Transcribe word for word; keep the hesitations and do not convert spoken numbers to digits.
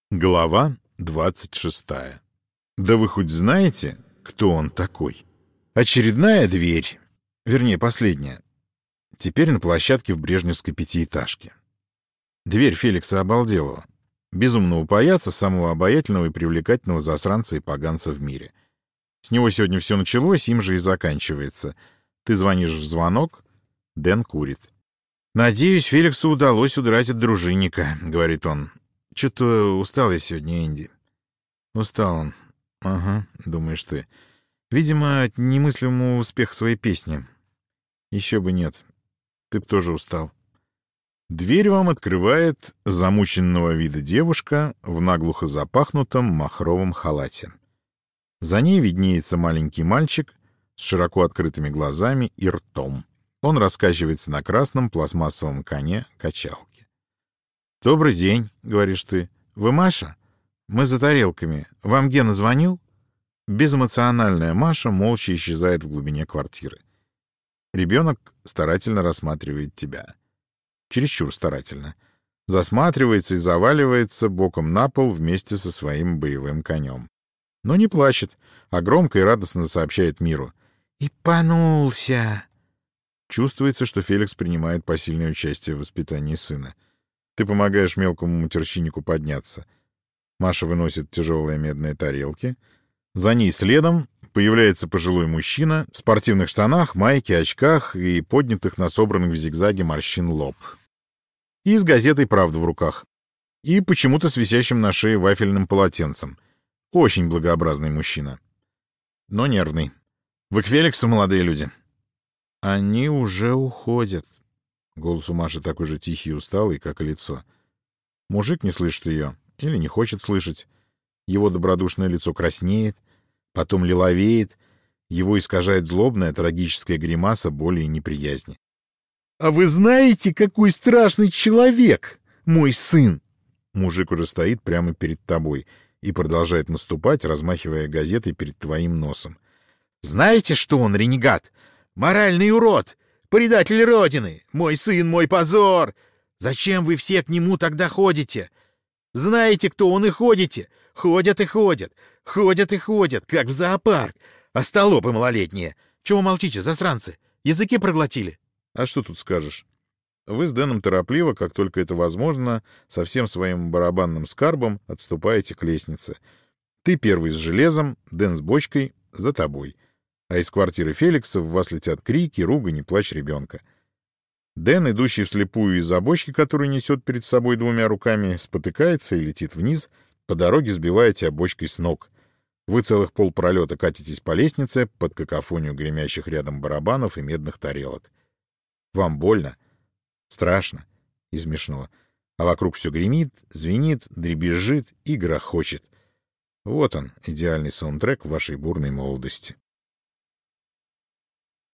Глава двадцать шестая. Да вы хоть знаете, кто он такой? Очередная дверь, вернее, последняя. Теперь на площадке в брежневской пятиэтажке. Дверь Феликса Обалделова, безумного паяца, самого обаятельного и привлекательного засранца и поганца в мире. С него сегодня все началось, им же и заканчивается. Ты звонишь в звонок, Дэн курит. «Надеюсь, Феликсу удалось удрать от дружинника», — говорит он. «Чё-то устал я сегодня, Энди». «Устал он. Ага, думаешь ты. Видимо, от немыслимого успеха своей песни. Еще бы нет. Ты б тоже устал». Дверь вам открывает замученного вида девушка в наглухо запахнутом махровом халате. За ней виднеется маленький мальчик с широко открытыми глазами и ртом. Он раскачивается на красном пластмассовом коне качалки. «Добрый день», — говоришь ты. «Вы Маша? Мы за тарелками. Вам Гена звонил?» Безэмоциональная Маша молча исчезает в глубине квартиры. Ребенок старательно рассматривает тебя. Чересчур старательно. Засматривается и заваливается боком на пол вместе со своим боевым конем. Но не плачет, а громко и радостно сообщает миру. «Ипанулся!» Чувствуется, что Феликс принимает посильное участие в воспитании сына. Ты помогаешь мелкому матерщиннику подняться. Маша выносит тяжелые медные тарелки. За ней следом появляется пожилой мужчина в спортивных штанах, майке, очках и поднятых на собранных в зигзаге морщин лоб. И с газетой «Правда» в руках. И почему-то с висящим на шее вафельным полотенцем. Очень благообразный мужчина. Но нервный. Вы к Феликсу, молодые люди? Они уже уходят. Голос у Маши такой же тихий и усталый, как и лицо. Мужик не слышит ее или не хочет слышать. Его добродушное лицо краснеет, потом лиловеет, его искажает злобная трагическая гримаса боли и неприязни. «А вы знаете, какой страшный человек, мой сын?» Мужик уже стоит прямо перед тобой и продолжает наступать, размахивая газетой перед твоим носом. «Знаете, что он ренегат? Моральный урод! Предатель Родины! Мой сын, мой позор! Зачем вы все к нему тогда ходите? Знаете, кто он, и ходите? Ходят и ходят, ходят и ходят, как в зоопарк. Остолопы малолетние! Чего молчите, засранцы? Языки проглотили?» А что тут скажешь? Вы с Дэном торопливо, как только это возможно, со всем своим барабанным скарбом отступаете к лестнице. Ты первый с железом, Дэн с бочкой, за тобой. А из квартиры Феликса в вас летят крики, ругань и плач ребенка. Дэн, идущий вслепую из-за бочки, которую несет перед собой двумя руками, спотыкается и летит вниз, по дороге сбивая тебя бочкой с ног. Вы целых полпролета катитесь по лестнице под какофонию гремящих рядом барабанов и медных тарелок. Вам больно, страшно и смешно, а вокруг все гремит, звенит, дребезжит и грохочет. Вот он, идеальный саундтрек вашей бурной молодости.